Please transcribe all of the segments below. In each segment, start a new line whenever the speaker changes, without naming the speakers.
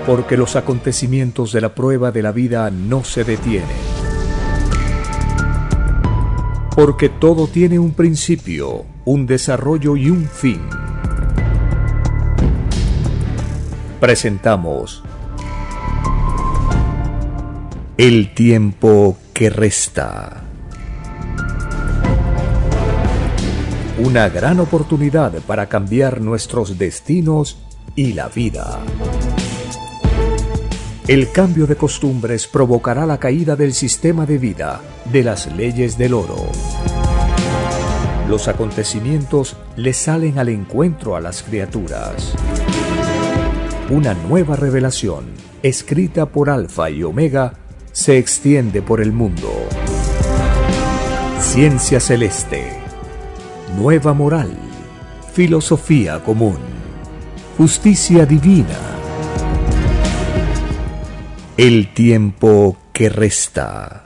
Porque los acontecimientos de la prueba de la vida no se detienen. Porque todo tiene un principio, un desarrollo y un fin. Presentamos El tiempo que resta. Una gran oportunidad para cambiar nuestros destinos y la vida. El cambio de costumbres provocará la caída del sistema de vida, de las leyes del oro. Los acontecimientos le salen al encuentro a las criaturas. Una nueva revelación, escrita por Alfa y Omega, se extiende por el mundo. Ciencia celeste, nueva moral, filosofía común, justicia divina. El tiempo que resta.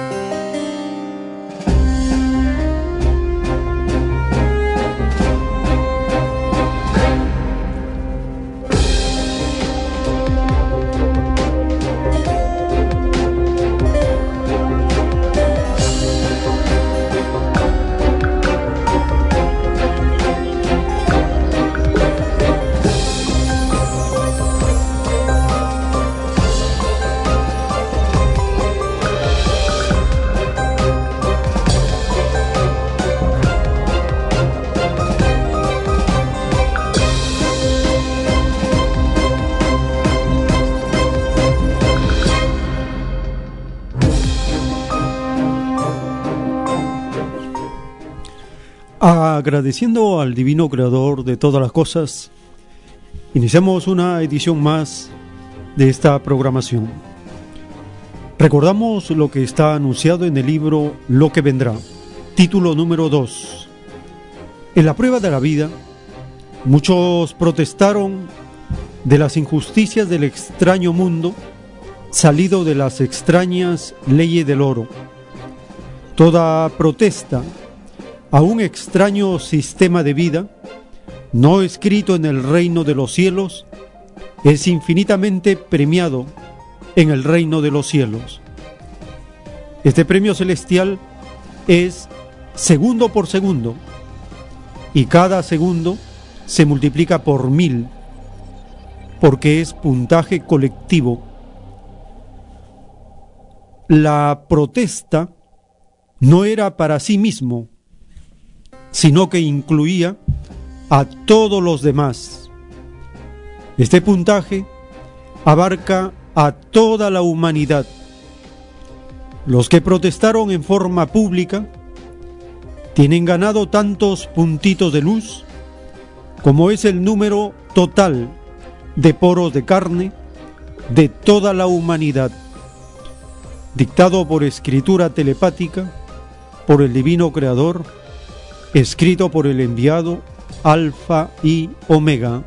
Agradeciendo al Divino Creador de todas las cosas, iniciamos una edición más de esta programación. Recordamos lo que está anunciado en el libro Lo que vendrá, título número 2. En la prueba de la vida, muchos protestaron de las injusticias del extraño mundo, salido de las extrañas leyes del oro. Toda protesta a un extraño sistema de vida, no escrito en el reino de los cielos, es infinitamente premiado en el reino de los cielos. Este premio celestial es segundo por segundo, y cada segundo se multiplica por 1000, porque es puntaje colectivo. La protesta no era para sí mismo, sino que incluía a todos los demás. Este puntaje abarca a toda la humanidad. Los que protestaron en forma pública tienen ganado tantos puntitos de luz como es el número total de poros de carne de toda la humanidad, dictado por escritura telepática por el Divino Creador, escrito por el enviado Alfa y Omega.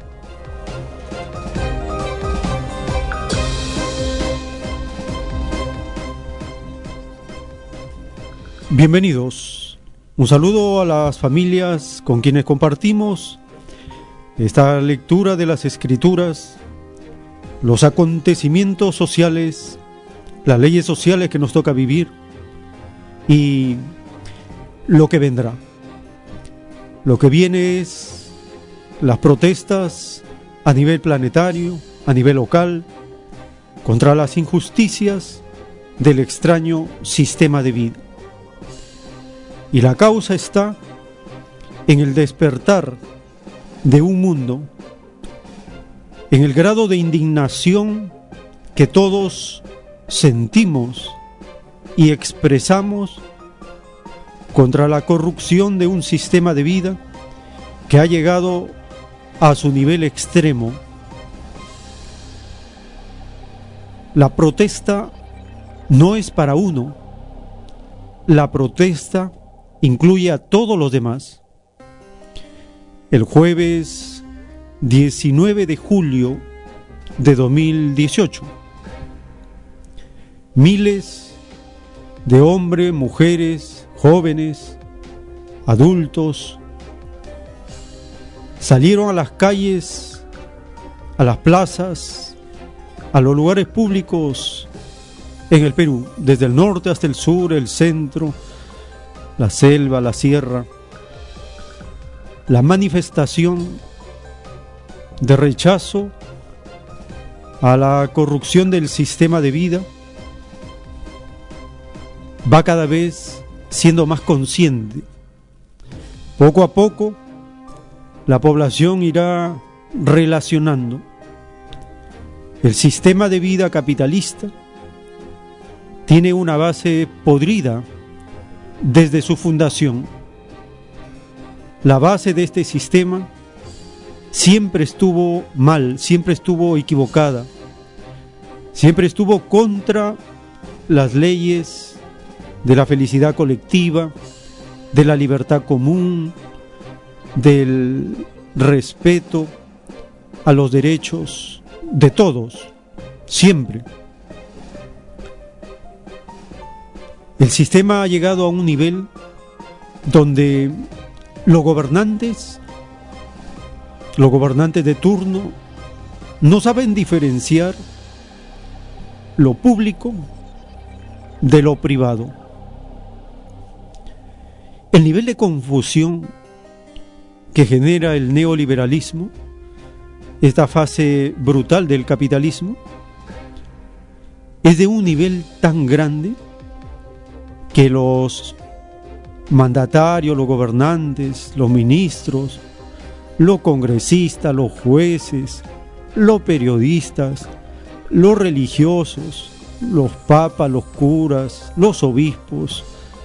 Bienvenidos. Un saludo a las familias con quienes compartimos esta lectura de las Escrituras, los acontecimientos sociales, las leyes sociales que nos toca vivir y lo que vendrá. Lo que viene es las protestas a nivel planetario, a nivel local, contra las injusticias del extraño sistema de vida. Y la causa está en el despertar de un mundo, en el grado de indignación que todos sentimos y expresamos contra la corrupción de un sistema de vida que ha llegado a su nivel extremo. La protesta no es para uno, la protesta incluye a todos los demás. El jueves 19 de julio de 2018, miles de hombres, mujeres, jóvenes, adultos, salieron a las calles, a las plazas, a los lugares públicos en el Perú, desde el norte hasta el sur, el centro, la selva, la sierra, la manifestación de rechazo a la corrupción del sistema de vida va cada vez siendo más consciente. Poco a poco la población irá relacionando el sistema de vida capitalista tiene una base podrida desde su fundación. La base de este sistema siempre estuvo mal, siempre estuvo equivocada, siempre estuvo contra las leyes de la felicidad colectiva, de la libertad común, del respeto a los derechos de todos, siempre. El sistema ha llegado a un nivel donde los gobernantes de turno no saben diferenciar lo público de lo privado. El nivel de confusión que genera el neoliberalismo, esta fase brutal del capitalismo, es de un nivel tan grande que los mandatarios, los gobernantes, los ministros, los congresistas, los jueces, los periodistas, los religiosos, los papas, los curas, los obispos,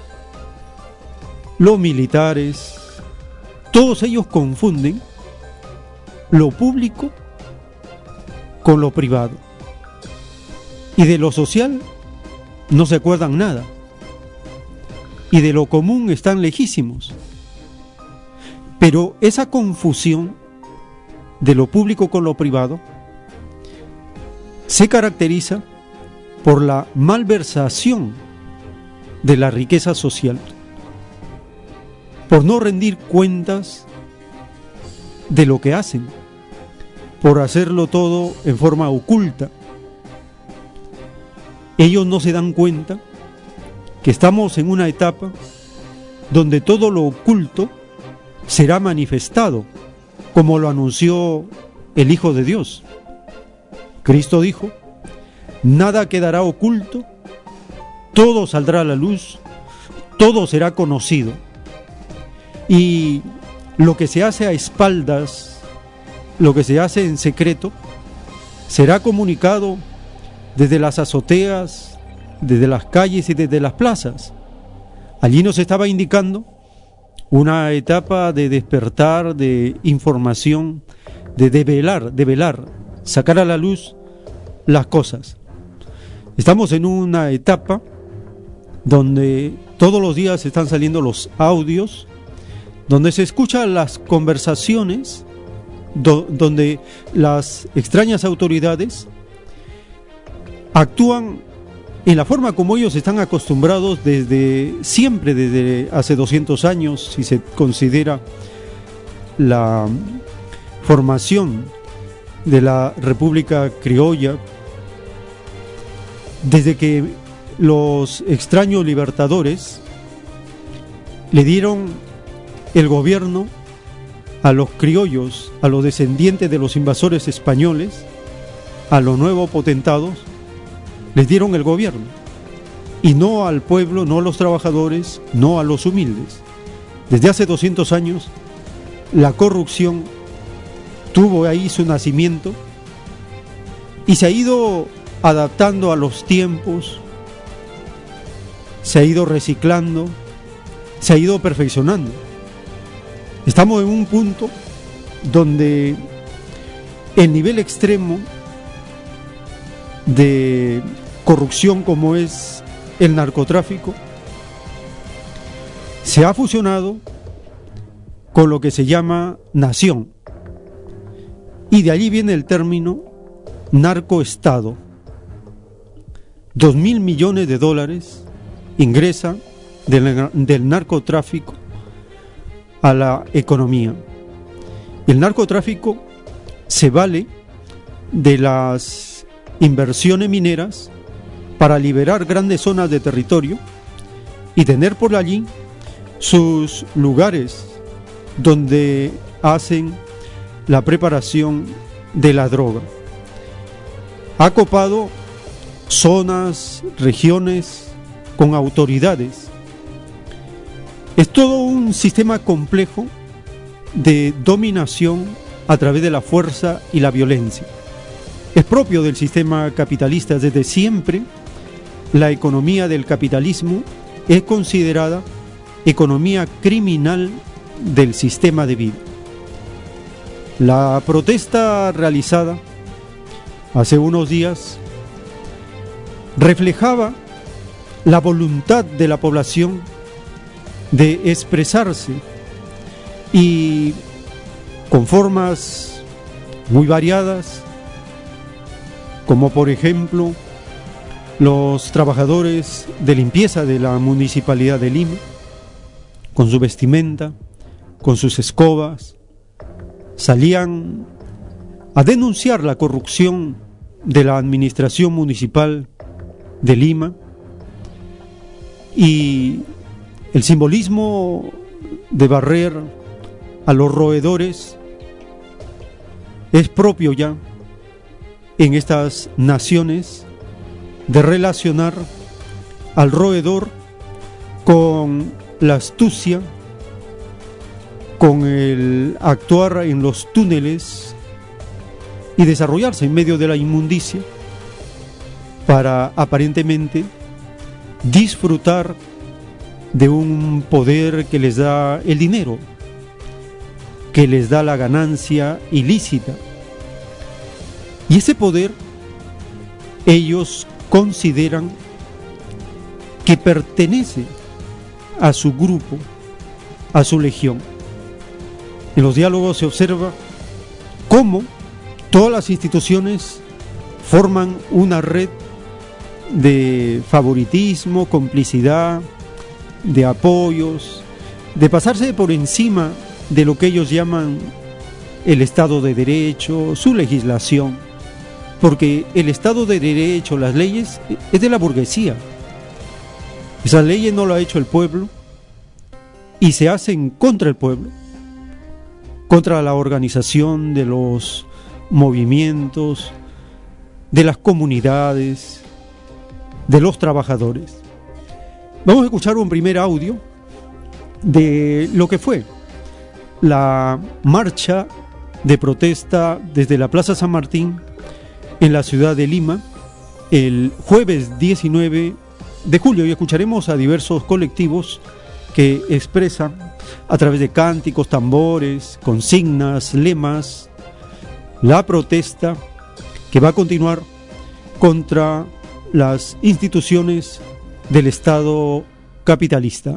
los militares, todos ellos confunden lo público con lo privado. Y de lo social no se acuerdan nada. Y de lo común están lejísimos. Pero esa confusión de lo público con lo privado se caracteriza por la malversación de la riqueza social, por no rendir cuentas de lo que hacen, por hacerlo todo en forma oculta. Ellos no se dan cuenta que estamos en una etapa donde todo lo oculto será manifestado, como lo anunció el Hijo de Dios. Cristo dijo: nada quedará oculto, todo saldrá a la luz, todo será conocido. Y lo que se hace a espaldas, lo que se hace en secreto, será comunicado desde las azoteas, desde las calles y desde las plazas. Allí nos estaba indicando una etapa de despertar, de información, de velar, sacar a la luz las cosas. Estamos en una etapa donde todos los días están saliendo los audios, donde se escuchan las conversaciones, donde las extrañas autoridades actúan en la forma como ellos están acostumbrados desde siempre, desde hace 200 años, si se considera la formación de la República Criolla, desde que los extraños libertadores le dieron el gobierno a los criollos, a los descendientes de los invasores españoles, a los nuevos potentados, les dieron el gobierno, y no al pueblo, no a los trabajadores, no a los humildes. Desde hace 200 años, la corrupción tuvo ahí su nacimiento y se ha ido adaptando a los tiempos, se ha ido reciclando, se ha ido perfeccionando. Estamos en un punto donde el nivel extremo de corrupción, como es el narcotráfico, se ha fusionado con lo que se llama nación, y de allí viene el término narcoestado. 2.000 millones de dólares ingresan del narcotráfico a la economía. El narcotráfico se vale de las inversiones mineras para liberar grandes zonas de territorio y tener por allí sus lugares donde hacen la preparación de la droga. Ha copado zonas, regiones con autoridades. Es todo un sistema complejo de dominación a través de la fuerza y la violencia. Es propio del sistema capitalista. Desde siempre, la economía del capitalismo es considerada economía criminal del sistema de vida. La protesta realizada hace unos días reflejaba la voluntad de la población de expresarse, y con formas muy variadas, como por ejemplo los trabajadores de limpieza de la Municipalidad de Lima, con su vestimenta, con sus escobas, salían a denunciar la corrupción de la administración municipal de Lima, y el simbolismo de barrer a los roedores es propio ya en estas naciones, de relacionar al roedor con la astucia, con el actuar en los túneles y desarrollarse en medio de la inmundicia para aparentemente disfrutar de un poder que les da el dinero, que les da la ganancia ilícita. Y ese poder ellos consideran que pertenece a su grupo, a su legión. En los diálogos se observa cómo todas las instituciones forman una red de favoritismo, complicidad, de apoyos, de pasarse por encima de lo que ellos llaman el Estado de Derecho, su legislación, porque el Estado de Derecho, las leyes, es de la burguesía. Esas leyes no lo ha hecho el pueblo y se hacen contra el pueblo, contra la organización de los movimientos, de las comunidades, de los trabajadores. Vamos a escuchar un primer audio de lo que fue la marcha de protesta desde la Plaza San Martín en la ciudad de Lima el jueves 19 de julio, y escucharemos a diversos colectivos que expresan a través de cánticos, tambores, consignas, lemas, la protesta que va a continuar contra las instituciones del Estado capitalista.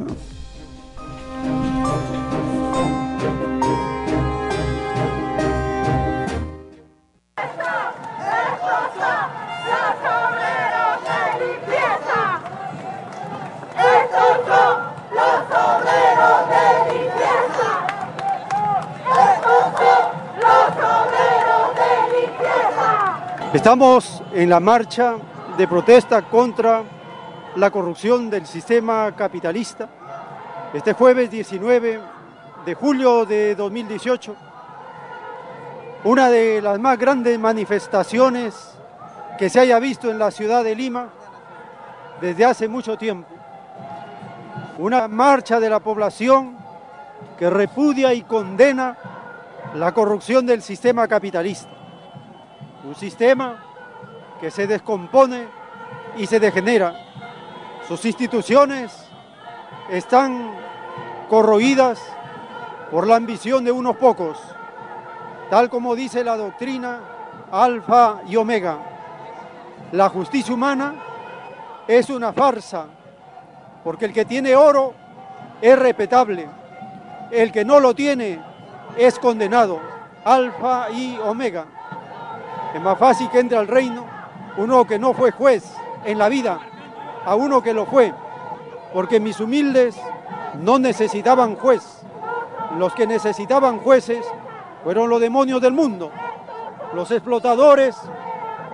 Estamos en la marcha de protesta contra la corrupción del sistema capitalista. Este jueves 19 de julio de 2018, una de las más grandes manifestaciones que se haya visto en la ciudad de Lima desde hace mucho tiempo. Una marcha de la población que repudia y condena la corrupción del sistema capitalista. Un sistema que se descompone y se degenera. Sus instituciones están corroídas por la ambición de unos pocos, tal como dice la doctrina Alfa y Omega. La justicia humana es una farsa, porque el que tiene oro es respetable, el que no lo tiene es condenado. Alfa y Omega. Es más fácil que entre al reino uno que no fue juez en la vida a uno que lo fue, porque mis humildes no necesitaban juez. Los que necesitaban jueces fueron los demonios del mundo, los explotadores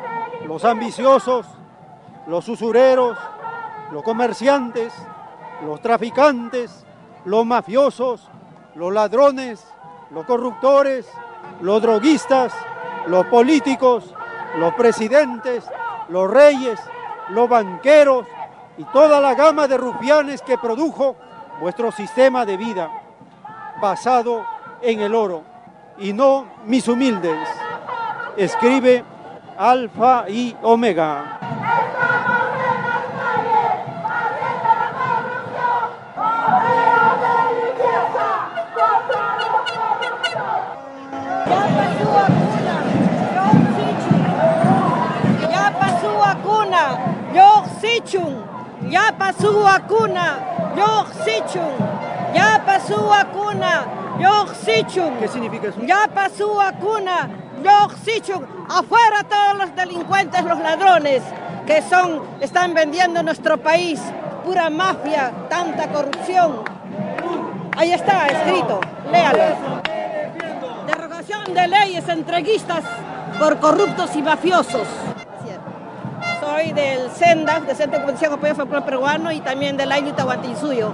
los ambiciosos, los usureros, los comerciantes, los traficantes, los mafiosos, los ladrones, los corruptores, los droguistas, los políticos, los presidentes, los reyes, los banqueros y toda la gama de rufianes que produjo vuestro sistema de vida, basado en el oro, y no mis humildes. Escribe Alfa y Omega.
Ya pasó vacuna, yo sichun. Ya pasó vacuna, yo sichun.
¿Qué significa eso?
Ya pasó vacuna, yo sichun. Afuera todos los delincuentes, los ladrones que están vendiendo nuestro país. Pura mafia, tanta corrupción. Ahí está escrito, léalo. Derogación de leyes entreguistas por corruptos y mafiosos. Soy del CENDA, del Centro de Competición Apoyo Folclore Peruano, y también del Ayllu Tahuantinsuyo.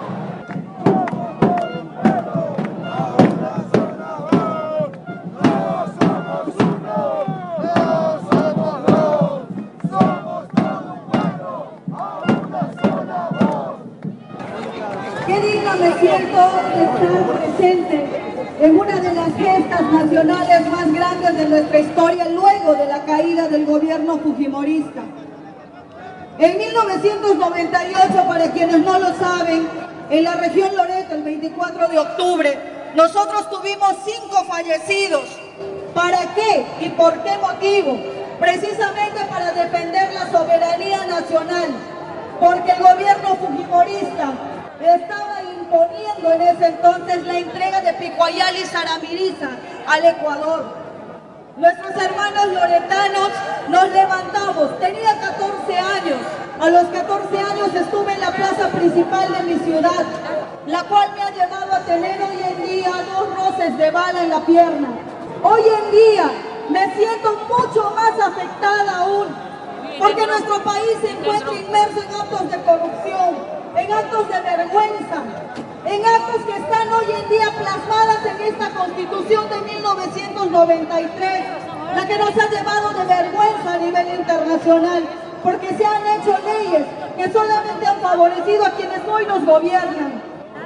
Qué digno me siento de estar presente en una de las gestas nacionales más grandes de nuestra historia luego de la caída del gobierno fujimorista. En 1998, para quienes no lo saben, en la región Loreto, el 24 de octubre, nosotros tuvimos 5 fallecidos. ¿Para qué y por qué motivo? Precisamente para defender la soberanía nacional, porque el gobierno fujimorista estaba imponiendo en ese entonces la entrega de Picuayal y Saramiriza al Ecuador. Nuestros hermanos loretanos nos levantamos, tenía 14 años, a los 14 años estuve en la plaza principal de mi ciudad, la cual me ha llevado a tener hoy en día 2 roces de bala en la pierna. Hoy en día me siento mucho más afectada aún, porque nuestro país se encuentra inmerso en actos de corrupción, en actos de vergüenza, en actos que están hoy en día plasmadas en esta Constitución de 1993, la que nos ha llevado de vergüenza a nivel internacional, porque se han hecho leyes que solamente han favorecido a quienes hoy nos gobiernan.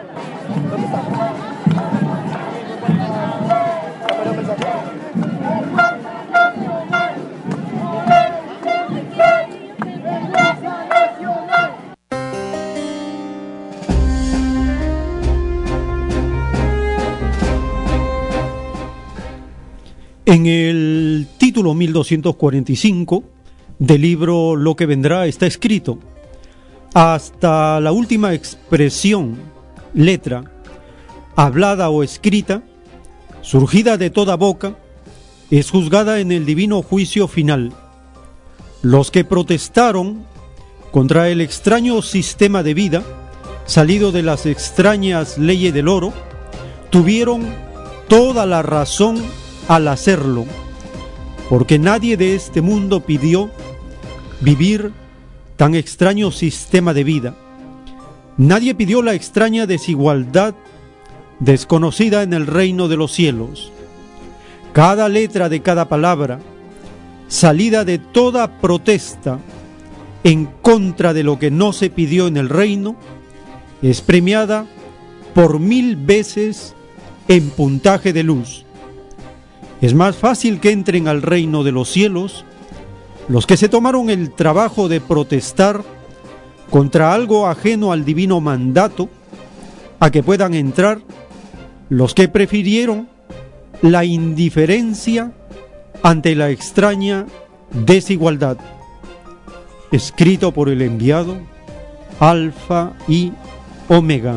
En el título 1245 del libro Lo que vendrá está escrito: hasta la última expresión, letra, hablada o escrita, surgida de toda boca, es juzgada en el divino juicio final. Los que protestaron contra el extraño sistema de vida salido de las extrañas leyes del oro tuvieron toda la razón al hacerlo, porque nadie de este mundo pidió vivir tan extraño sistema de vida. Nadie pidió la extraña desigualdad desconocida en el reino de los cielos. Cada letra de cada palabra, salida de toda protesta en contra de lo que no se pidió en el reino, es premiada por 1000 veces en puntaje de luz. Es más fácil que entren al reino de los cielos los que se tomaron el trabajo de protestar contra algo ajeno al divino mandato, a que puedan entrar los que prefirieron la indiferencia ante la extraña desigualdad. Escrito por el enviado Alfa y Omega.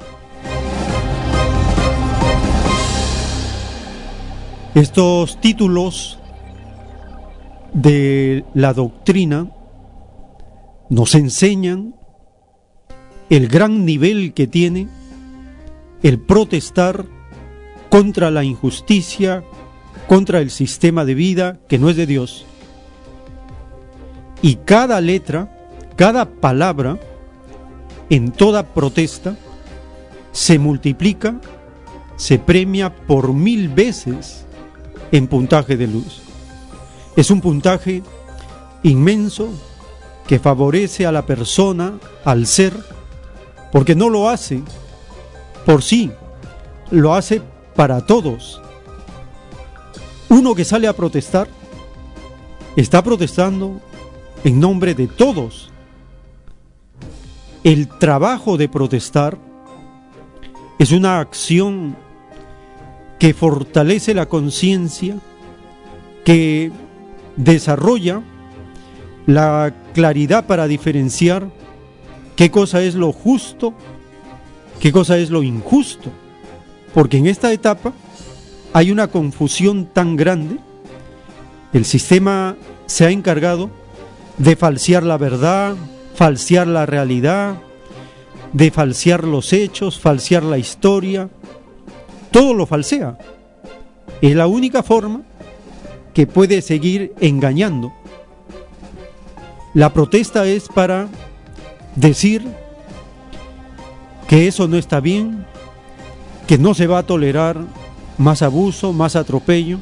Estos títulos de la doctrina nos enseñan el gran nivel que tiene el protestar contra la injusticia, contra el sistema de vida que no es de Dios. y cada letra, cada palabra en toda protesta se multiplica, se premia por 1000 veces en puntaje de luz. Es un puntaje inmenso que favorece a la persona, al ser, porque no lo hace por sí, lo hace para todos. Uno que sale a protestar está protestando en nombre de todos. El trabajo de protestar es una acción que fortalece la conciencia, que desarrolla la claridad para diferenciar qué cosa es lo justo, qué cosa es lo injusto, porque en esta etapa hay una confusión tan grande. El sistema se ha encargado de falsear la verdad, falsear la realidad, de falsear los hechos, falsear la historia. Todo lo falsea. Es la única forma que puede seguir engañando. La protesta es para decir que eso no está bien, que no se va a tolerar más abuso, más atropello.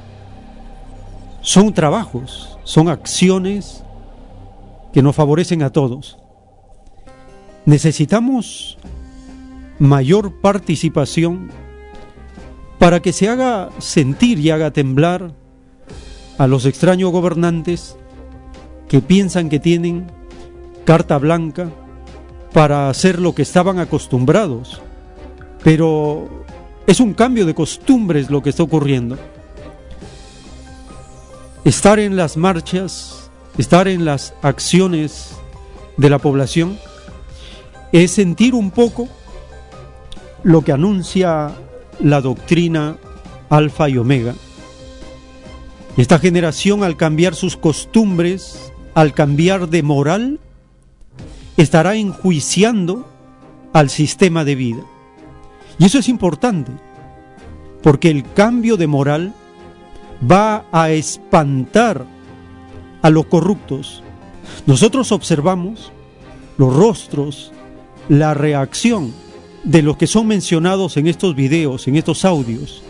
Son trabajos, son acciones que nos favorecen a todos. Necesitamos mayor participación para que se haga sentir y haga temblar a los extraños gobernantes que piensan que tienen carta blanca para hacer lo que estaban acostumbrados. Pero es un cambio de costumbres lo que está ocurriendo. Estar en las marchas, estar en las acciones de la población, es sentir un poco lo que anuncia la doctrina Alfa y Omega. Esta generación, al cambiar sus costumbres, al cambiar de moral, estará enjuiciando al sistema de vida. Y eso es importante, porque el cambio de moral va a espantar a los corruptos. Nosotros observamos los rostros, la reacción de los que son mencionados en estos videos, en estos audios,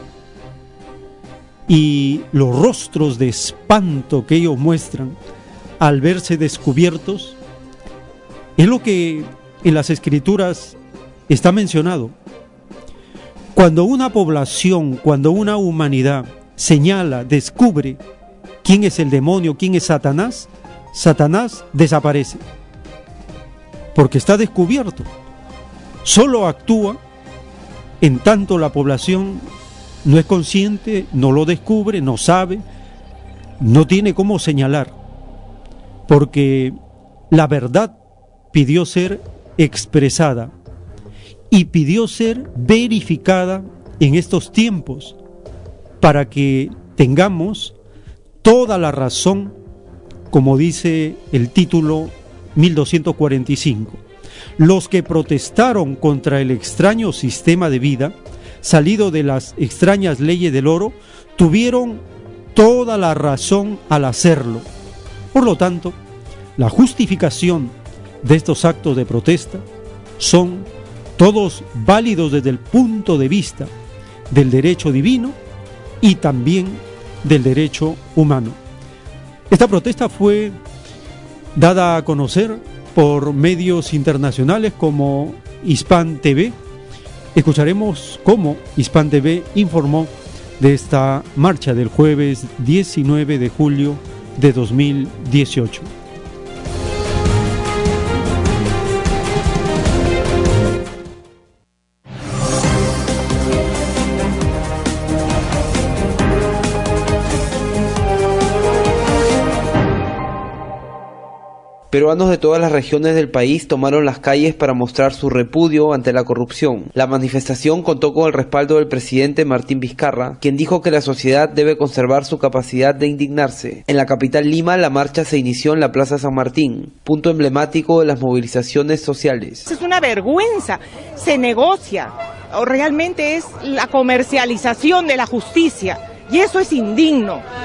y los rostros de espanto que ellos muestran al verse descubiertos, es lo que en las Escrituras está mencionado. Cuando una población, cuando una humanidad señala, descubre quién es el demonio, quién es Satanás, Satanás desaparece, porque está descubierto. Solo actúa en tanto la población no es consciente, no lo descubre, no sabe, no tiene cómo señalar, porque la verdad pidió ser expresada y pidió ser verificada en estos tiempos para que tengamos toda la razón, como dice el título 1245. Los que protestaron contra el extraño sistema de vida salido de las extrañas leyes del oro tuvieron toda la razón al hacerlo. Por lo tanto, la justificación de estos actos de protesta son todos válidos desde el punto de vista del derecho divino y también del derecho humano. Esta protesta fue dada a conocer por medios internacionales como Hispan TV. Escucharemos cómo Hispan TV informó de esta marcha del jueves 19 de julio de 2018.
Peruanos de todas las regiones del país tomaron las calles para mostrar su repudio ante la corrupción. La manifestación contó con el respaldo del presidente Martín Vizcarra, quien dijo que la sociedad debe conservar su capacidad de indignarse. En la capital Lima, la marcha se inició en la Plaza San Martín, punto emblemático de las movilizaciones sociales.
Es una vergüenza, se negocia, o realmente es la comercialización de la justicia, y eso es indigno.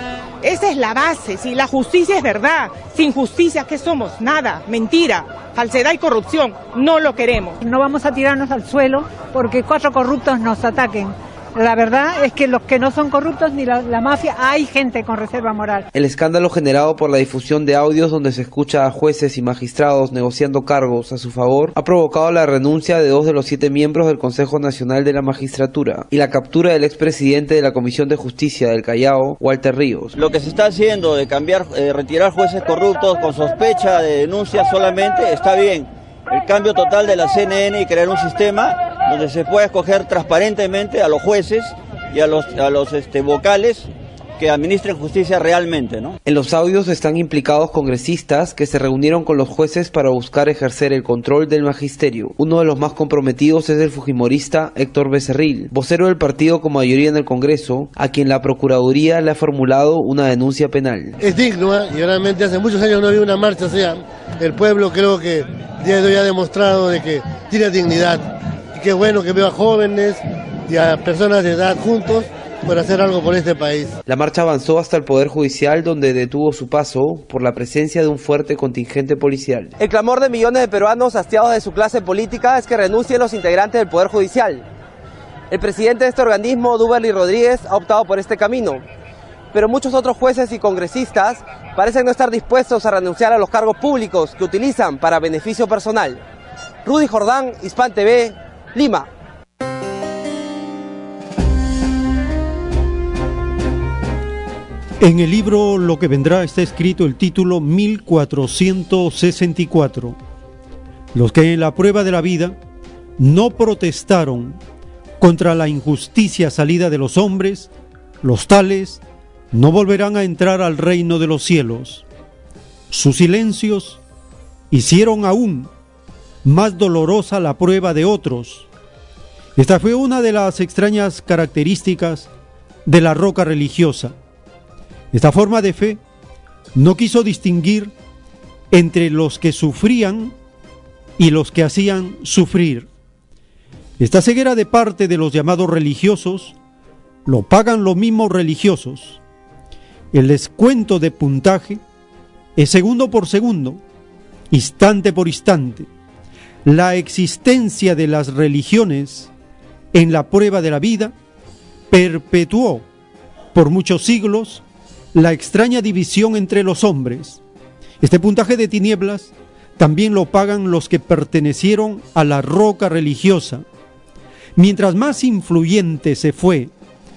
Esa es la base. Si la justicia es verdad, sin justicia, ¿qué somos? Nada, mentira, falsedad y corrupción. No lo queremos.
No vamos a tirarnos al suelo porque 4 corruptos nos ataquen. La verdad es que los que no son corruptos ni la mafia, hay gente con reserva moral.
El escándalo generado por la difusión de audios donde se escucha a jueces y magistrados negociando cargos a su favor ha provocado la renuncia de 2 de los 7 miembros del Consejo Nacional de la Magistratura y la captura del expresidente de la Comisión de Justicia del Callao, Walter Ríos.
Lo que se está haciendo de retirar jueces corruptos con sospecha de denuncia solamente está bien. El cambio total de la CNN y crear un sistema donde se pueda escoger transparentemente a los jueces y a los vocales que administren justicia realmente, ¿no?
En los audios están implicados congresistas que se reunieron con los jueces para buscar ejercer el control del magisterio. Uno de los más comprometidos es el fujimorista Héctor Becerril, vocero del partido con mayoría en el Congreso, a quien la Procuraduría le ha formulado una denuncia penal.
Es digno, y realmente hace muchos años no había una marcha, o sea, el pueblo creo que el día de hoy ha demostrado de que tiene dignidad. Y qué bueno que veo a jóvenes y a personas de edad juntos por hacer algo por este país.
La marcha avanzó hasta el Poder Judicial, donde detuvo su paso por la presencia de un fuerte contingente policial.
El clamor de millones de peruanos hastiados de su clase política es que renuncien los integrantes del Poder Judicial. El presidente de este organismo, Duberly Rodríguez, ha optado por este camino. Pero muchos otros jueces y congresistas parecen no estar dispuestos a renunciar a los cargos públicos que utilizan para beneficio personal. Rudy Jordán, Hispan TV, Lima.
En el libro Lo que vendrá está escrito el título 1464. Los que en la prueba de la vida no protestaron contra la injusticia salida de los hombres, los tales no volverán a entrar al reino de los cielos. Sus silencios hicieron aún más dolorosa la prueba de otros. Esta fue una de las extrañas características de la roca religiosa. Esta forma de fe no quiso distinguir entre los que sufrían y los que hacían sufrir. Esta ceguera de parte de los llamados religiosos lo pagan los mismos religiosos. El descuento de puntaje es segundo por segundo, instante por instante. La existencia de las religiones en la prueba de la vida perpetuó por muchos siglos la extraña división entre los hombres. Este puntaje de tinieblas también lo pagan los que pertenecieron a la roca religiosa. Mientras más influyente se fue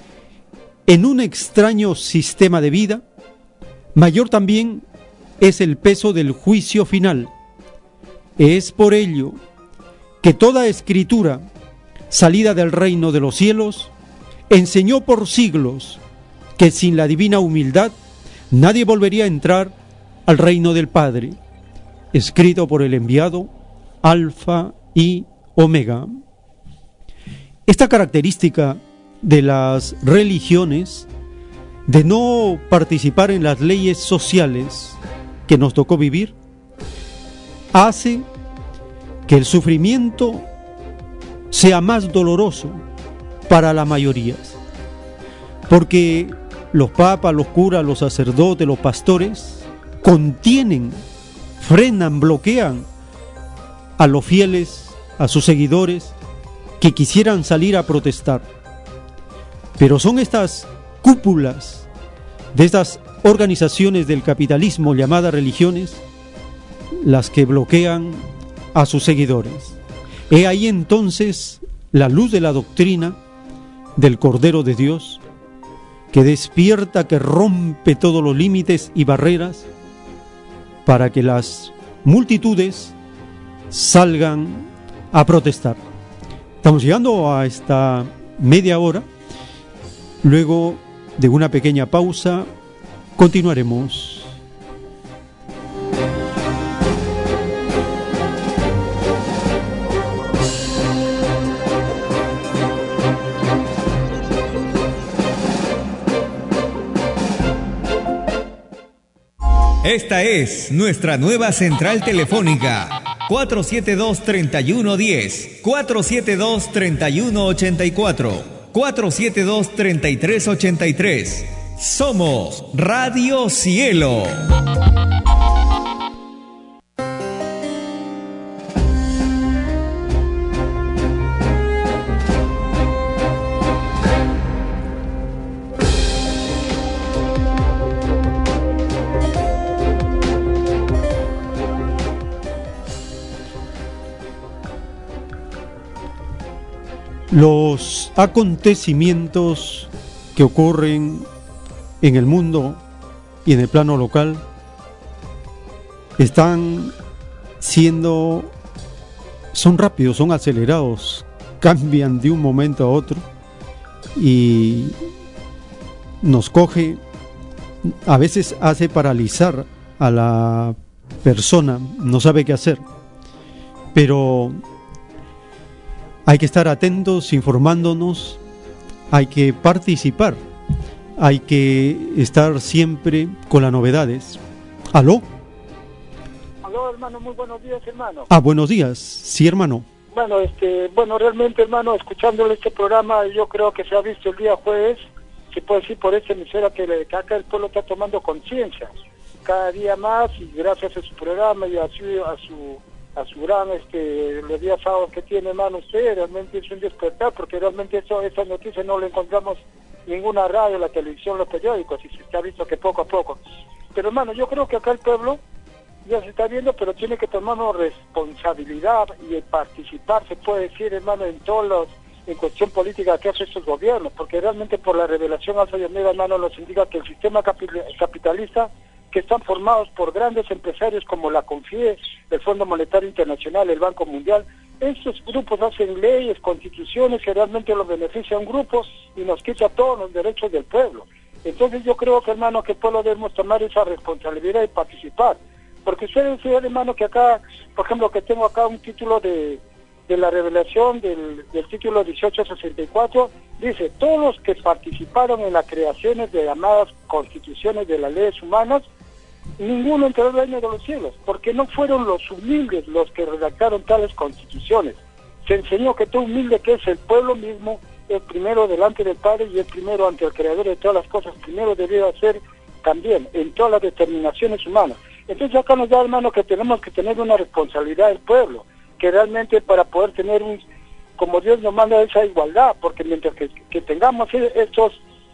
en un extraño sistema de vida, mayor también es el peso del juicio final. Es por ello que toda escritura salida del reino de los cielos enseñó por siglos que sin la divina humildad nadie volvería a entrar al reino del Padre, escrito por el enviado Alfa y Omega. Esta característica de las religiones de no participar en las leyes sociales que nos tocó vivir hace que el sufrimiento sea más doloroso para la mayoría, porque los papas, los curas, los sacerdotes, los pastores contienen, frenan, bloquean a los fieles, a sus seguidores que quisieran salir a protestar. Pero son estas cúpulas de estas organizaciones del capitalismo llamadas religiones las que bloquean a sus seguidores. He ahí entonces la luz de la doctrina del Cordero de Dios, que despierta, que rompe todos los límites y barreras para que las multitudes salgan a protestar. Estamos llegando a esta media hora. Luego de una pequeña pausa, continuaremos.
Esta es nuestra nueva central telefónica 472-3110, 472-3184, 472-3383, Somos Radio Cielo.
Los acontecimientos que ocurren en el mundo y en el plano local son rápidos, son acelerados, cambian de un momento a otro y nos coge, a veces hace paralizar a la persona, no sabe qué hacer, pero hay que estar atentos, informándonos, hay que participar, hay que estar siempre con las novedades. ¿Aló?
Aló, hermano, muy buenos días, hermano.
Buenos días, sí, hermano.
Bueno, realmente, hermano, escuchándole este programa, yo creo que se ha visto el día jueves, se puede decir por esta emisora que acá el pueblo está tomando conciencia, cada día más, y gracias a su programa y a su gran los días sábados que tiene, hermano, usted realmente es un despertar, porque realmente esa noticia no la encontramos en ninguna radio, la televisión, los periódicos, y se ha visto que poco a poco. Pero, hermano, yo creo que acá el pueblo ya se está viendo, pero tiene que tomarnos responsabilidad y participar, se puede decir, hermano, en cuestión política que hacen estos gobiernos, porque realmente por la revelación Alfa y Omega, hermano, nos indica que el sistema capitalista, que están formados por grandes empresarios como la CONFIE, el Fondo Monetario Internacional, el Banco Mundial, estos grupos hacen leyes, constituciones que realmente los benefician a un grupo y nos quita todos los derechos del pueblo. Entonces yo creo que, hermano, que el pueblo debemos tomar esa responsabilidad y participar, porque ustedes saben, hermano, que acá, por ejemplo, que tengo acá un título de la revelación del título 1864, dice: todos los que participaron en las creaciones de llamadas constituciones de las leyes humanas, ninguno entró al reino de los cielos, porque no fueron los humildes los que redactaron tales constituciones. Se enseñó que todo humilde, que es el pueblo mismo, es primero delante del Padre y es primero ante el Creador de todas las cosas, primero debió ser también en todas las determinaciones humanas. Entonces acá nos da, hermano, que tenemos que tener una responsabilidad del pueblo, que realmente para poder tener como Dios nos manda, esa igualdad, porque mientras que tengamos estos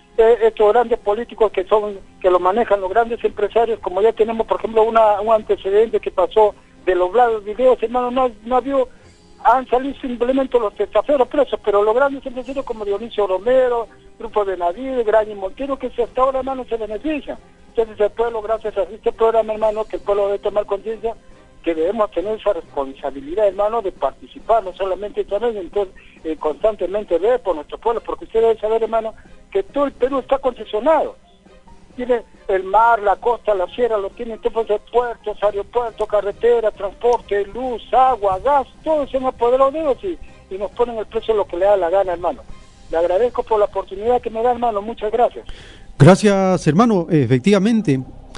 grandes políticos que lo manejan los grandes empresarios, como ya tenemos, por ejemplo, un antecedente que pasó de los videos, hermano, no había, han salido simplemente los testaferros presos, pero los grandes empresarios como Dionisio Romero, Grupo de Navidad, Graña y Montero, que hasta ahora, hermano, se benefician. Entonces el pueblo, gracias a este programa, hermano, que el pueblo debe tomar conciencia, que debemos tener esa responsabilidad, hermano, de participar, no solamente también, entonces, constantemente ver por nuestro pueblo, porque usted debe saber, hermano, que todo el Perú está concesionado. Tiene el mar, la costa, la sierra, lo tienen todos los puertos, aeropuertos, carreteras, transporte, luz, agua, gas, todos se han apoderado de ellos y nos ponen el precio lo que le da la gana, hermano. Le agradezco por la oportunidad que me da, hermano, muchas gracias.
Gracias, hermano. Efectivamente,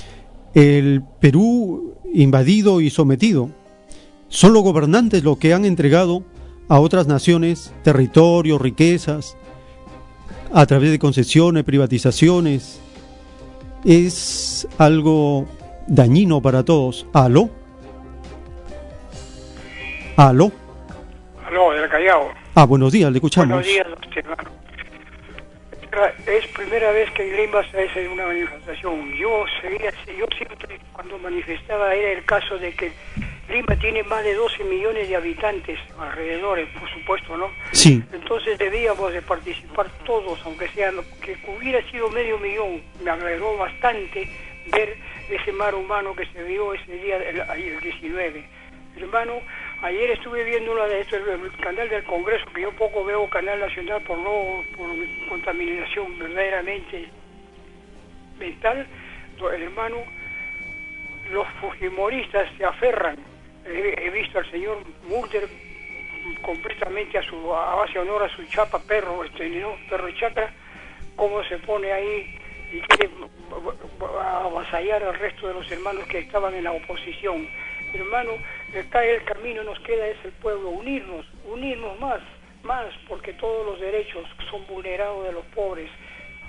el Perú invadido y sometido, son los gobernantes los que han entregado a otras naciones territorios, riquezas, a través de concesiones, privatizaciones. Es algo dañino para todos. ¿Aló? ¿Aló?
Aló, del Callao.
Buenos días, le escuchamos.
Buenos días, hermano. Es primera vez que en Lima se hace una manifestación. Yo siempre, cuando manifestaba, era el caso de que Lima tiene más de 12 millones de habitantes alrededor, por supuesto, ¿no?
Sí.
Entonces debíamos de participar todos, aunque sea, que hubiera sido medio millón. Me alegró bastante ver ese mar humano que se vio ese día, el 19. Hermano, ayer estuve viendo el canal del Congreso, que yo poco veo Canal Nacional por contaminación verdaderamente mental. Hermano, los fujimoristas se aferran. He visto al señor Mulder completamente a base honor a su chapa, perro de chacra, cómo se pone ahí y quiere avasallar al resto de los hermanos que estaban en la oposición. Hermano, acá el camino nos queda es el pueblo, unirnos más, porque todos los derechos son vulnerados de los pobres.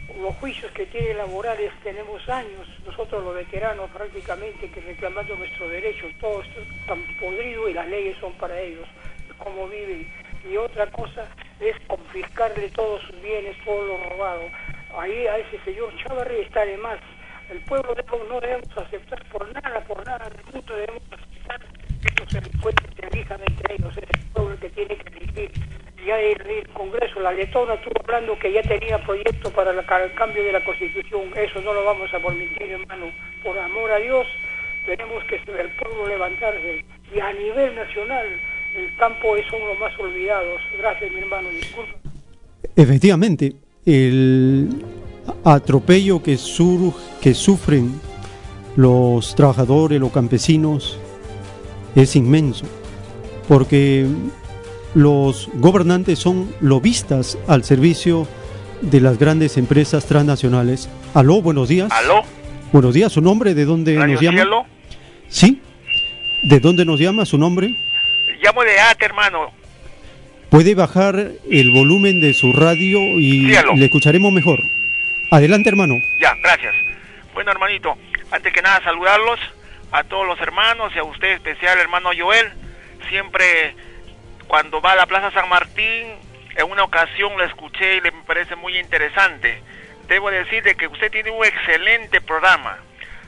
los juicios que tienen laborales tenemos años, nosotros los veteranos prácticamente, que reclamando nuestros derechos, todos están podridos y las leyes son para ellos, cómo viven. Y otra cosa es confiscarle todos sus bienes, todo lo robado. Ahí a ese señor Chávarri está de más. El pueblo no debemos aceptar por nada del mundo, debemos aceptar que estos delincuentes se elijan entre ellos, es el pueblo el que tiene que elegir. Ya el Congreso, la letona estuvo hablando que ya tenía proyecto para el cambio de la Constitución, eso no lo vamos a permitir, hermano. Por amor a Dios, tenemos que el pueblo levantarse, y a nivel nacional, el campo son los más olvidados. Gracias, mi hermano, disculpa.
Efectivamente, el atropello que sufren los trabajadores, los campesinos, es inmenso, porque los gobernantes son lobistas al servicio de las grandes empresas transnacionales. Aló, buenos días.
Aló.
Buenos días, ¿su nombre? ¿De dónde nos llama?
Cielo.
Sí. ¿De dónde nos llama? ¿Su nombre?
Llamo de ATE, hermano.
¿Puede bajar el volumen de su radio y le escucharemos mejor? Adelante, hermano.
Ya, gracias. Bueno, hermanito, antes que nada saludarlos a todos los hermanos y a usted especial, hermano Joel. Siempre cuando va a la Plaza San Martín, en una ocasión lo escuché y me parece muy interesante. Debo decir de que usted tiene un excelente programa.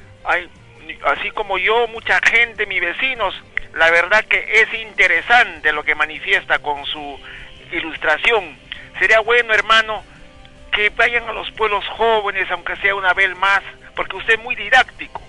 Así como yo, mucha gente, mis vecinos, la verdad que es interesante lo que manifiesta con su ilustración. Sería bueno, hermano, que vayan a los pueblos jóvenes, aunque sea una vez más, porque usted es muy didáctico.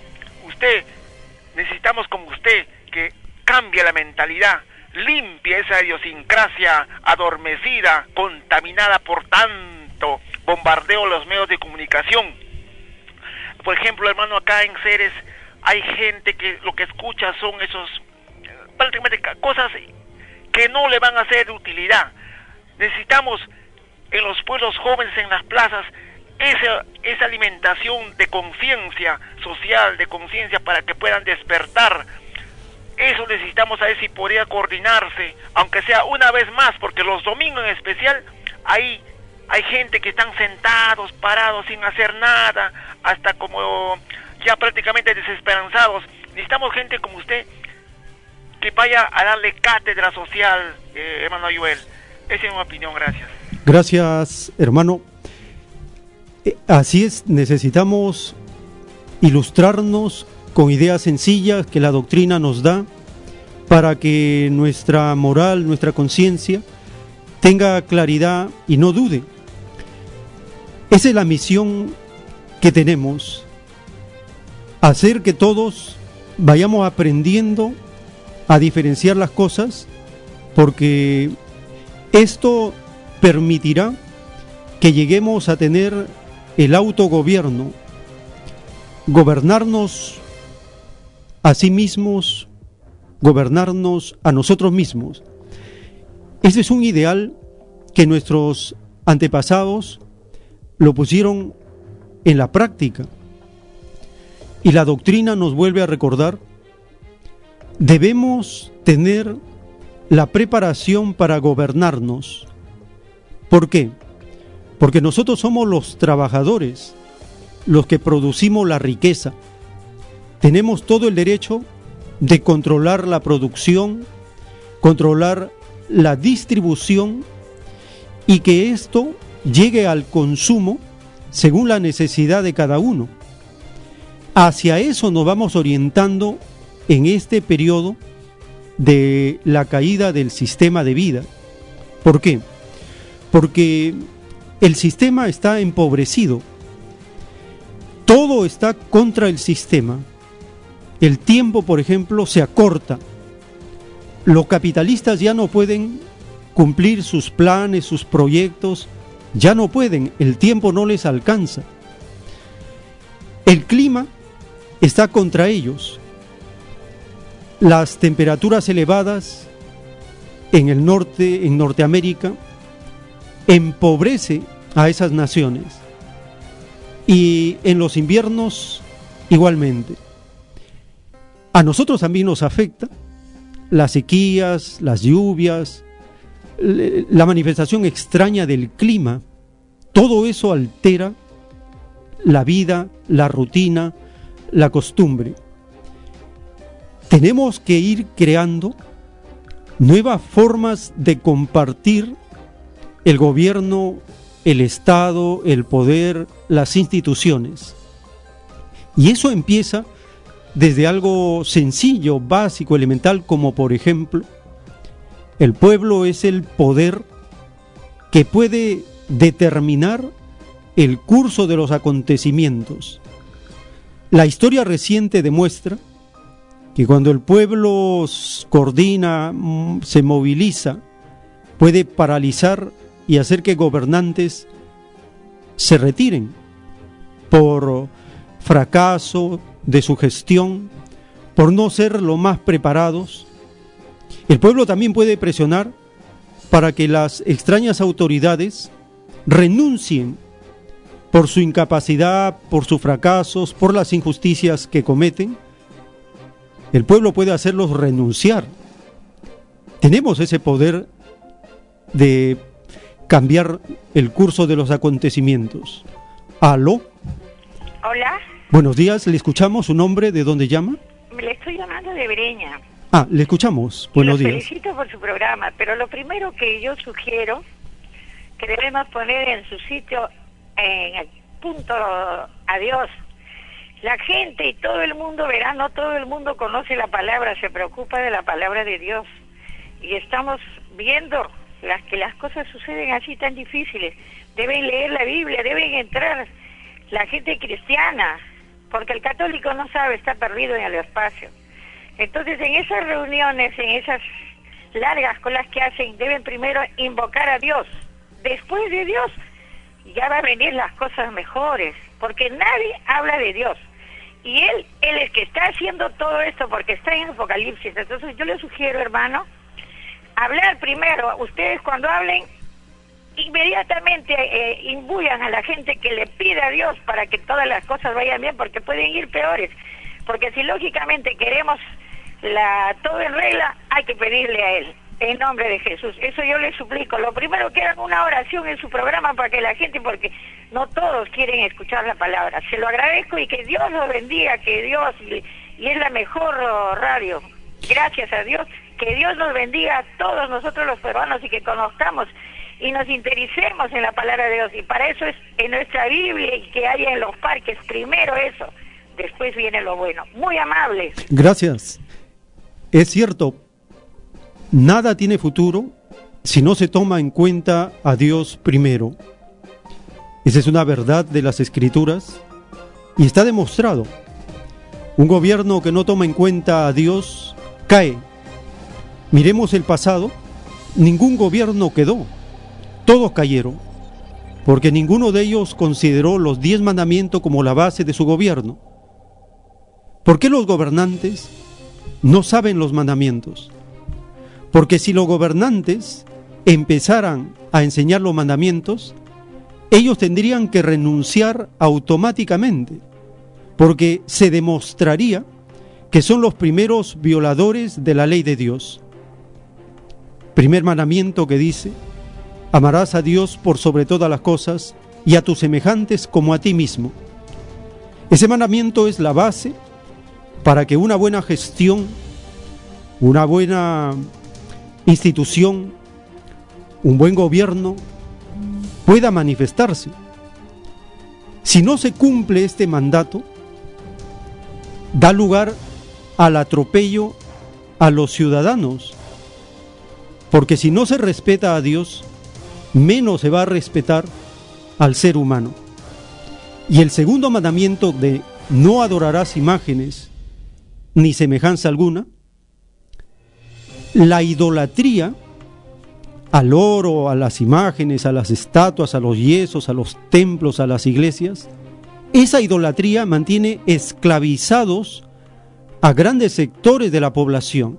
Necesitamos como usted que cambie la mentalidad, limpie esa idiosincrasia adormecida, contaminada por tanto bombardeo de los medios de comunicación. Por ejemplo, hermano, acá en Ceres hay gente que lo que escucha son esos prácticamente cosas que no le van a ser de utilidad. Necesitamos en los pueblos jóvenes, en las plazas, esa alimentación de conciencia social, de conciencia para que puedan despertar. Eso necesitamos, a ver si podría coordinarse, aunque sea una vez más, porque los domingos en especial hay gente que están sentados, parados, sin hacer nada, hasta como ya prácticamente desesperanzados. Necesitamos gente como usted que vaya a darle cátedra social, hermano Joel. Esa es mi opinión, gracias.
Gracias, hermano. Así es, necesitamos ilustrarnos con ideas sencillas que la doctrina nos da para que nuestra moral, nuestra conciencia tenga claridad y no dude. Esa es la misión que tenemos, hacer que todos vayamos aprendiendo a diferenciar las cosas, porque esto permitirá que lleguemos a tener el autogobierno, gobernarnos a sí mismos, gobernarnos a nosotros mismos. Ese es un ideal que nuestros antepasados lo pusieron en la práctica, y la doctrina nos vuelve a recordar: debemos tener la preparación para gobernarnos. ¿Por qué? Porque nosotros somos los trabajadores, los que producimos la riqueza. Tenemos todo el derecho de controlar la producción, controlar la distribución, y que esto llegue al consumo según la necesidad de cada uno. Hacia eso nos vamos orientando en este periodo de la caída del sistema de vida. ¿Por qué? Porque el sistema está empobrecido. Todo está contra el sistema. El tiempo, por ejemplo, se acorta. Los capitalistas ya no pueden cumplir sus planes, sus proyectos. Ya no pueden, el tiempo no les alcanza. El clima está contra ellos. Las temperaturas elevadas en el norte, en Norteamérica, empobrece a esas naciones. Y en los inviernos igualmente. A nosotros también nos afecta las sequías, las lluvias, la manifestación extraña del clima. Todo eso altera la vida, la rutina, la costumbre. Tenemos que ir creando nuevas formas de compartir el gobierno, el Estado, el poder, las instituciones. Y eso empieza desde algo sencillo, básico, elemental, como por ejemplo, el pueblo es el poder que puede determinar el curso de los acontecimientos. La historia reciente demuestra que cuando el pueblo coordina, se moviliza, puede paralizar y hacer que gobernantes se retiren por fracaso de su gestión, por no ser lo más preparados. El pueblo también puede presionar para que las extrañas autoridades renuncien por su incapacidad, por sus fracasos, por las injusticias que cometen. El pueblo puede hacerlos renunciar. Tenemos ese poder de cambiar el curso de los acontecimientos. ¿Aló?
Hola.
Buenos días, le escuchamos. ¿Su nombre? ¿De dónde llama?
Le estoy llamando de Breña.
Le escuchamos. Buenos días.
Felicito por su programa, pero lo primero que yo sugiero que debemos poner en su sitio, en el punto a Dios. La gente y todo el mundo verá, no todo el mundo conoce la palabra, se preocupa de la palabra de Dios. Y estamos viendo que las cosas suceden así tan difíciles. Deben leer la Biblia, deben entrar la gente cristiana, porque el católico no sabe, está perdido en el espacio. Entonces, en esas reuniones, en esas largas colas que hacen, deben primero invocar a Dios. Después de Dios, ya va a venir las cosas mejores, porque nadie habla de Dios. Y Él es el que está haciendo todo esto, porque está en Apocalipsis. Entonces, yo les sugiero, hermano, hablar primero. Ustedes cuando hablen, inmediatamente imbuyan a la gente que le pida a Dios para que todas las cosas vayan bien, porque pueden ir peores. Porque si lógicamente queremos todo en regla, hay que pedirle a Él, en nombre de Jesús. Eso yo les suplico. Lo primero, que hagan una oración en su programa para que la gente, porque no todos quieren escuchar la palabra. Se lo agradezco y que Dios los bendiga, que Dios, y es la mejor radio. Gracias a Dios, que Dios nos bendiga a todos nosotros los peruanos y que conozcamos y nos interesemos en la palabra de Dios. Y para eso es en nuestra Biblia y que haya en los parques, primero eso, después viene lo bueno. Muy amables.
Gracias. Es cierto, nada tiene futuro si no se toma en cuenta a Dios primero. Esa es una verdad de las Escrituras y está demostrado. Un gobierno que no toma en cuenta a Dios cae. Miremos el pasado, ningún gobierno quedó, todos cayeron, porque ninguno de ellos consideró los 10 mandamientos como la base de su gobierno. ¿Por qué los gobernantes no saben los mandamientos? Porque si los gobernantes empezaran a enseñar los mandamientos, ellos tendrían que renunciar automáticamente, porque se demostraría que son los primeros violadores de la ley de Dios. Primer mandamiento que dice: amarás a Dios por sobre todas las cosas y a tus semejantes como a ti mismo. Ese mandamiento es la base para que una buena gestión, una buena institución, un buen gobierno pueda manifestarse. Si no se cumple este mandato, da lugar al atropello a los ciudadanos, porque si no se respeta a Dios, menos se va a respetar al ser humano. Y el segundo mandamiento de no adorarás imágenes ni semejanza alguna, la idolatría al oro, a las imágenes, a las estatuas, a los yesos, a los templos, a las iglesias, esa idolatría mantiene esclavizados a grandes sectores de la población.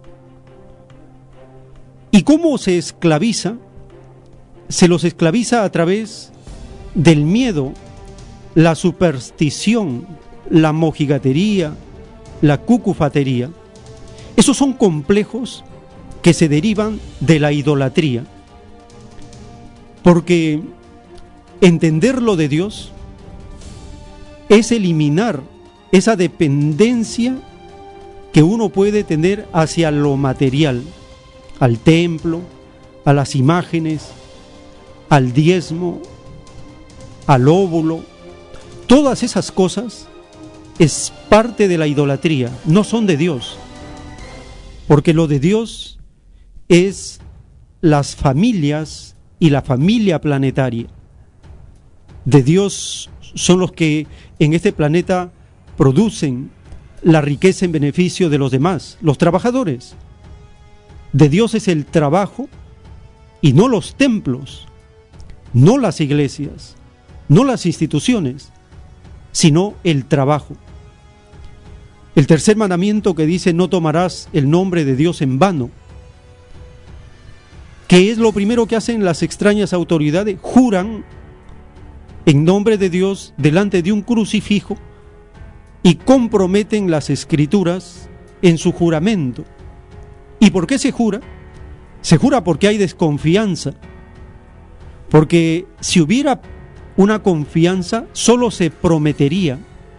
¿Y cómo se esclaviza? Se los esclaviza a través del miedo, la superstición, la mojigatería, la cucufatería. Esos son complejos que se derivan de la idolatría. Porque entender lo de Dios es eliminar esa dependencia que uno puede tener hacia lo material, al templo, a las imágenes, al diezmo, al óvulo. Todas esas cosas es parte de la idolatría, no son de Dios, porque lo de Dios es las familias y la familia planetaria. De Dios son los que en este planeta producen la riqueza en beneficio de los demás, los trabajadores. De Dios es el trabajo y no los templos, no las iglesias, no las instituciones, sino el trabajo. El tercer mandamiento que dice: no tomarás el nombre de Dios en vano. ¿Qué es lo primero que hacen las extrañas autoridades? Juran en nombre de Dios delante de un crucifijo y comprometen las escrituras en su juramento. ¿Y por qué se jura? Se jura porque hay desconfianza. Porque si hubiera una confianza, solo se prometería.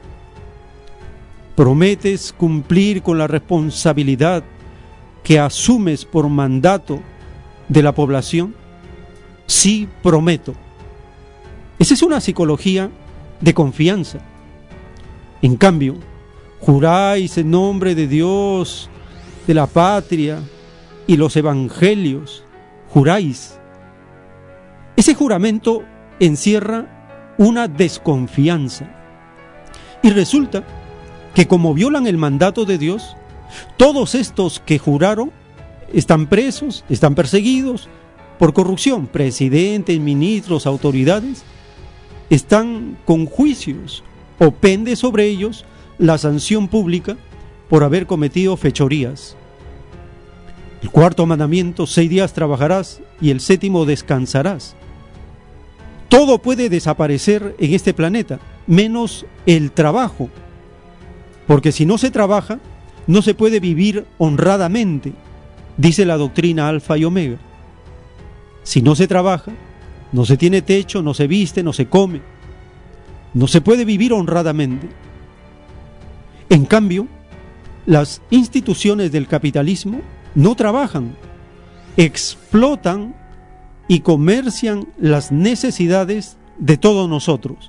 ¿Prometes cumplir con la responsabilidad que asumes por mandato de la población? Sí, prometo. Esa es una psicología de confianza. En cambio, juráis en nombre de Dios, de la patria y los evangelios, juráis. Ese juramento encierra una desconfianza. Y resulta que como violan el mandato de Dios, todos estos que juraron están presos, están perseguidos por corrupción. Presidentes, ministros, autoridades están con juicios o pende sobre ellos la sanción pública por haber cometido fechorías. El cuarto mandamiento: 6 días trabajarás y el 7º descansarás. Todo puede desaparecer en este planeta, menos el trabajo, porque si no se trabaja, no se puede vivir honradamente, dice la doctrina Alfa y Omega. Si no se trabaja, no se tiene techo, no se viste, no se come, no se puede vivir honradamente. En cambio, las instituciones del capitalismo no trabajan, explotan y comercian las necesidades de todos nosotros.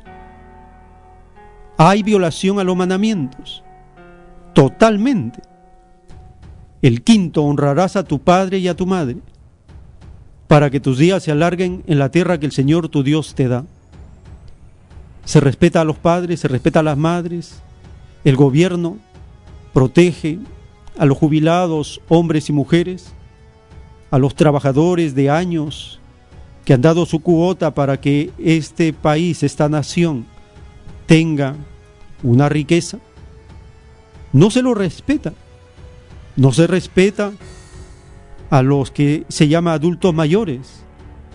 Hay violación a los mandamientos, totalmente. El quinto: honrarás a tu padre y a tu madre, para que tus días se alarguen en la tierra que el Señor tu Dios te da. Se respeta a los padres, se respeta a las madres. El gobierno protege a los jubilados, hombres y mujeres, a los trabajadores de años que han dado su cuota para que este país, esta nación, tenga una riqueza. No se lo respeta. No se respeta a los que se llama adultos mayores.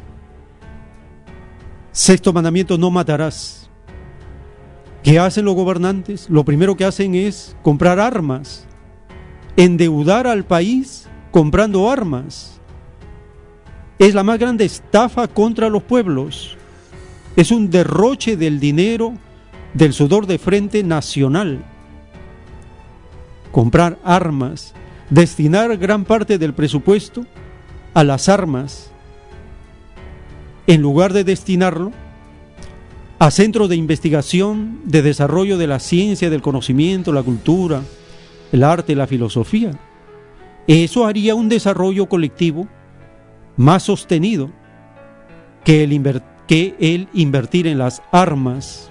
Sexto mandamiento: no matarás. ¿Qué hacen los gobernantes? Lo primero que hacen es comprar armas, endeudar al país comprando armas. Es la más grande estafa contra los pueblos. Es un derroche del dinero, del sudor de frente nacional. Comprar armas, destinar gran parte del presupuesto a las armas, en lugar de destinarlo a centros de investigación, de desarrollo de la ciencia, del conocimiento, la cultura, el arte, la filosofía. Eso haría un desarrollo colectivo más sostenido que el invertir en las armas.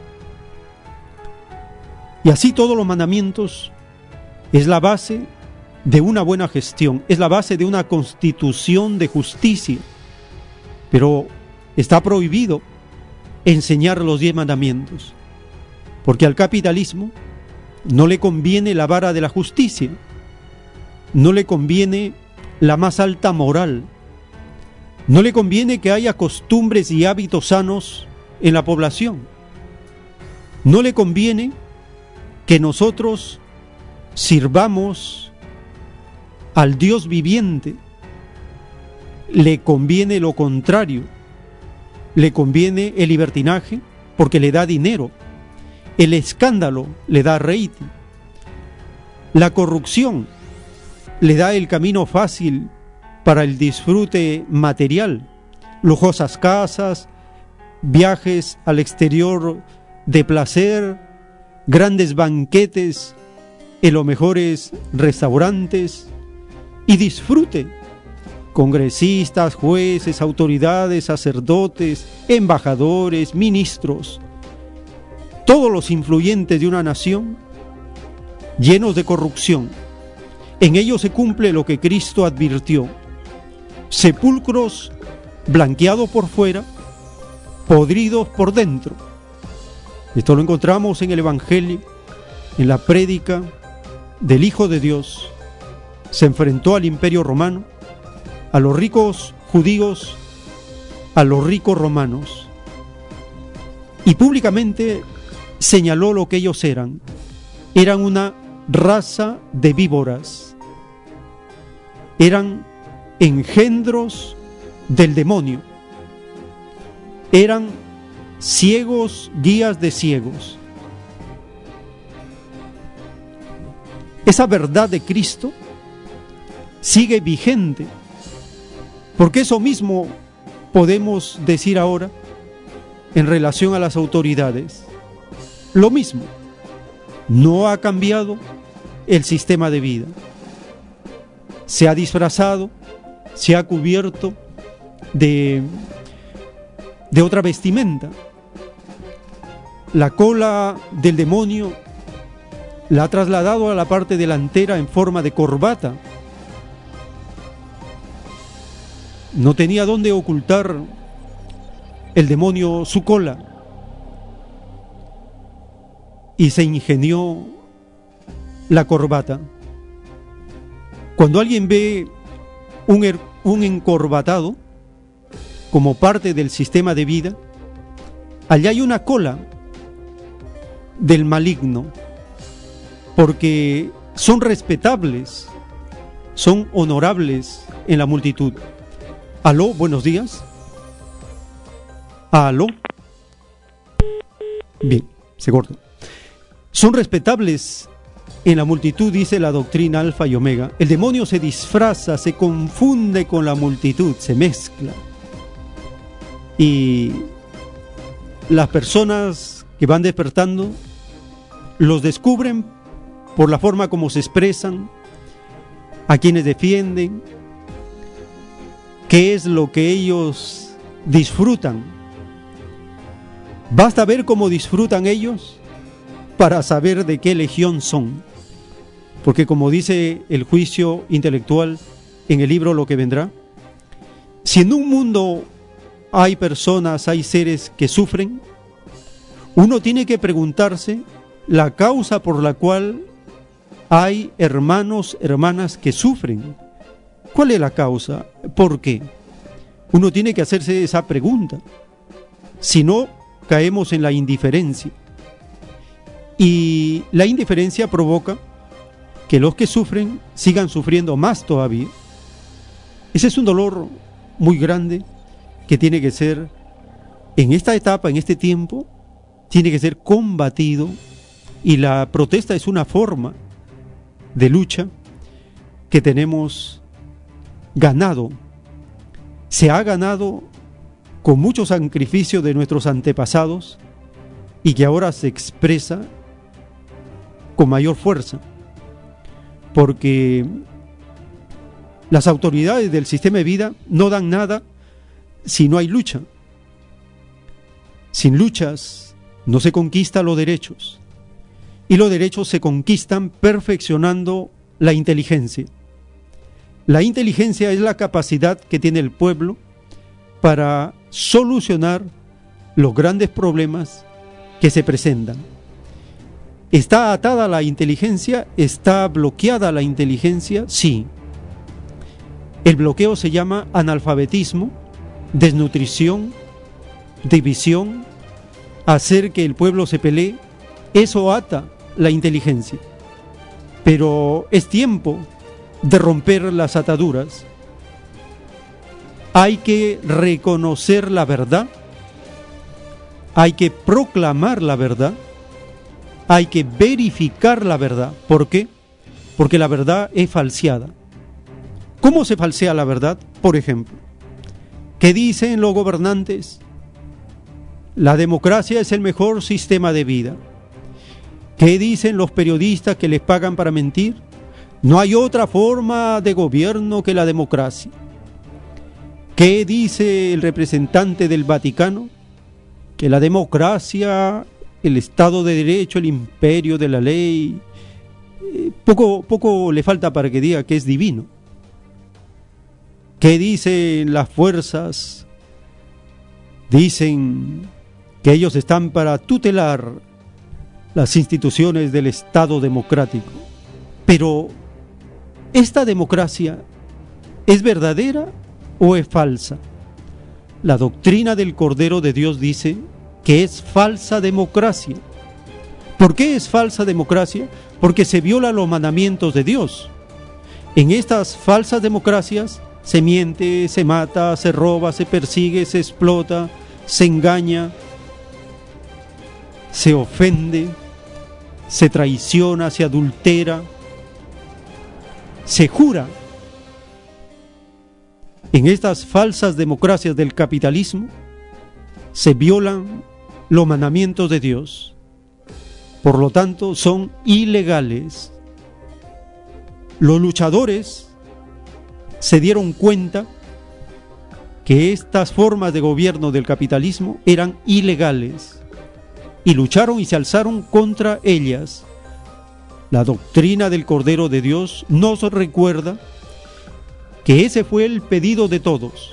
Y así todos los mandamientos es la base de una buena gestión, es la base de una constitución de justicia. Pero está prohibido enseñar los 10 mandamientos, porque al capitalismo no le conviene la vara de la justicia, no le conviene la más alta moral, no le conviene que haya costumbres y hábitos sanos en la población, no le conviene que nosotros sirvamos al Dios viviente, le conviene lo contrario, le conviene el libertinaje porque le da dinero El escándalo le da rating. La corrupción le da el camino fácil para el disfrute material, lujosas casas, viajes al exterior de placer, grandes banquetes en los mejores restaurantes y disfrute. Congresistas, jueces, autoridades, sacerdotes, embajadores, ministros, todos los influyentes de una nación llenos de corrupción. En ellos se cumple lo que Cristo advirtió: sepulcros blanqueados por fuera, podridos por dentro. Esto lo encontramos en el Evangelio, en la prédica del Hijo de Dios. Se enfrentó al Imperio Romano, a los ricos judíos, a los ricos romanos, y públicamente señaló lo que ellos eran. Eran una raza de víboras, eran engendros del demonio, eran ciegos, guías de ciegos. Esa verdad de Cristo sigue vigente, porque eso mismo podemos decir ahora en relación a las autoridades. Lo mismo, no ha cambiado el sistema de vida. Se ha disfrazado, se ha cubierto de otra vestimenta. La cola del demonio la ha trasladado a la parte delantera en forma de corbata. No tenía dónde ocultar el demonio su cola, y se ingenió la corbata. Cuando alguien ve un encorbatado como parte del sistema de vida, allá hay una cola del maligno, porque son respetables, son honorables en la multitud. Aló, buenos días. Aló. Bien, se cortó. Son respetables en la multitud, dice la doctrina Alfa y Omega. El demonio se disfraza, se confunde con la multitud, se mezcla. Y las personas que van despertando los descubren por la forma como se expresan, a quienes defienden, qué es lo que ellos disfrutan. Basta ver cómo disfrutan ellos para saber de qué legión son. Porque como dice el juicio intelectual en el libro Lo que vendrá, si en un mundo hay personas, hay seres que sufren, uno tiene que preguntarse la causa por la cual hay hermanos, hermanas que sufren. ¿Cuál es la causa? ¿Por qué? Uno tiene que hacerse esa pregunta. Si no, caemos en la indiferencia. Y la indiferencia provoca que los que sufren sigan sufriendo más todavía. Ese es un dolor muy grande que tiene que ser, en esta etapa, en este tiempo, tiene que ser combatido, y la protesta es una forma de lucha que tenemos ganado. Se ha ganado con mucho sacrificio de nuestros antepasados y que ahora se expresa con mayor fuerza, porque las autoridades del sistema de vida no dan nada si no hay lucha. Sin luchas no se conquistan los derechos, y los derechos se conquistan perfeccionando la inteligencia. La inteligencia es la capacidad que tiene el pueblo para solucionar los grandes problemas que se presentan. ¿Está atada la inteligencia? ¿Está bloqueada la inteligencia? Sí. El bloqueo se llama analfabetismo, desnutrición, división, hacer que el pueblo se pelee. Eso ata la inteligencia. Pero es tiempo de romper las ataduras. Hay que reconocer la verdad, hay que proclamar la verdad, hay que verificar la verdad. ¿Por qué? Porque la verdad es falseada. ¿Cómo se falsea la verdad? Por ejemplo, ¿qué dicen los gobernantes? La democracia es el mejor sistema de vida. ¿Qué dicen los periodistas que les pagan para mentir? No hay otra forma de gobierno que la democracia. ¿Qué dice el representante del Vaticano? Que la democracia, el Estado de Derecho, el imperio de la ley, poco le falta para que diga que es divino. ¿Qué dicen las fuerzas? Dicen que ellos están para tutelar las instituciones del Estado democrático. Pero, ¿esta democracia es verdadera o es falsa? La doctrina del Cordero de Dios dice que es falsa democracia. ¿Por qué es falsa democracia? Porque se violan los mandamientos de Dios. En estas falsas democracias se miente, se mata, se roba, se persigue, se explota, se engaña, se ofende, se traiciona, se adultera, se jura. En estas falsas democracias del capitalismo se violan los mandamientos de Dios. Por lo tanto, son ilegales. Los luchadores se dieron cuenta que estas formas de gobierno del capitalismo eran ilegales y lucharon y se alzaron contra ellas. La doctrina del Cordero de Dios nos recuerda que ese fue el pedido de todos: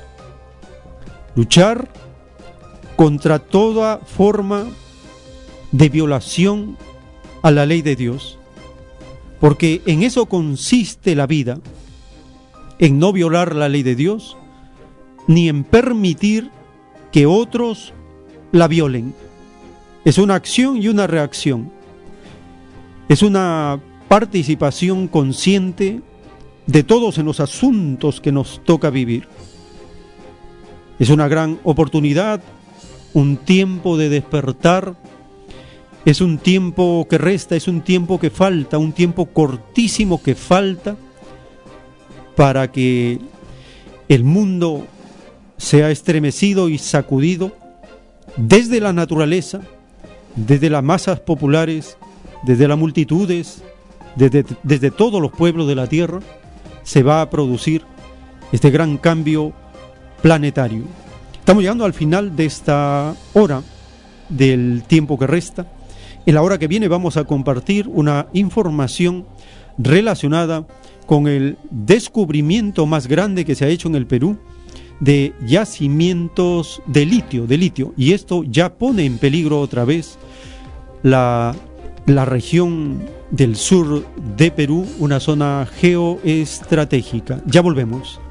luchar contra toda forma de violación a la ley de Dios, porque en eso consiste la vida, en no violar la ley de Dios, ni en permitir que otros la violen. Es una acción y una reacción. Es una participación consciente de todos en los asuntos que nos toca vivir. Es una gran oportunidad, un tiempo de despertar. Es un tiempo que resta, es un tiempo que falta, un tiempo cortísimo que falta para que el mundo sea estremecido y sacudido desde la naturaleza, desde las masas populares, desde las multitudes, desde todos los pueblos de la tierra. Se va a producir este gran cambio planetario. Estamos llegando al final de esta hora del tiempo que resta. En la hora que viene vamos a compartir una información relacionada con el descubrimiento más grande que se ha hecho en el Perú de yacimientos de litio, y esto ya pone en peligro otra vez la región del sur de Perú, una zona geoestratégica. Ya volvemos.